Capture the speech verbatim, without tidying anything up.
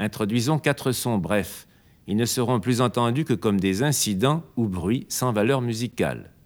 Introduisons quatre sons brefs. Ils ne seront plus entendus que comme des incidents ou bruits sans valeur musicale.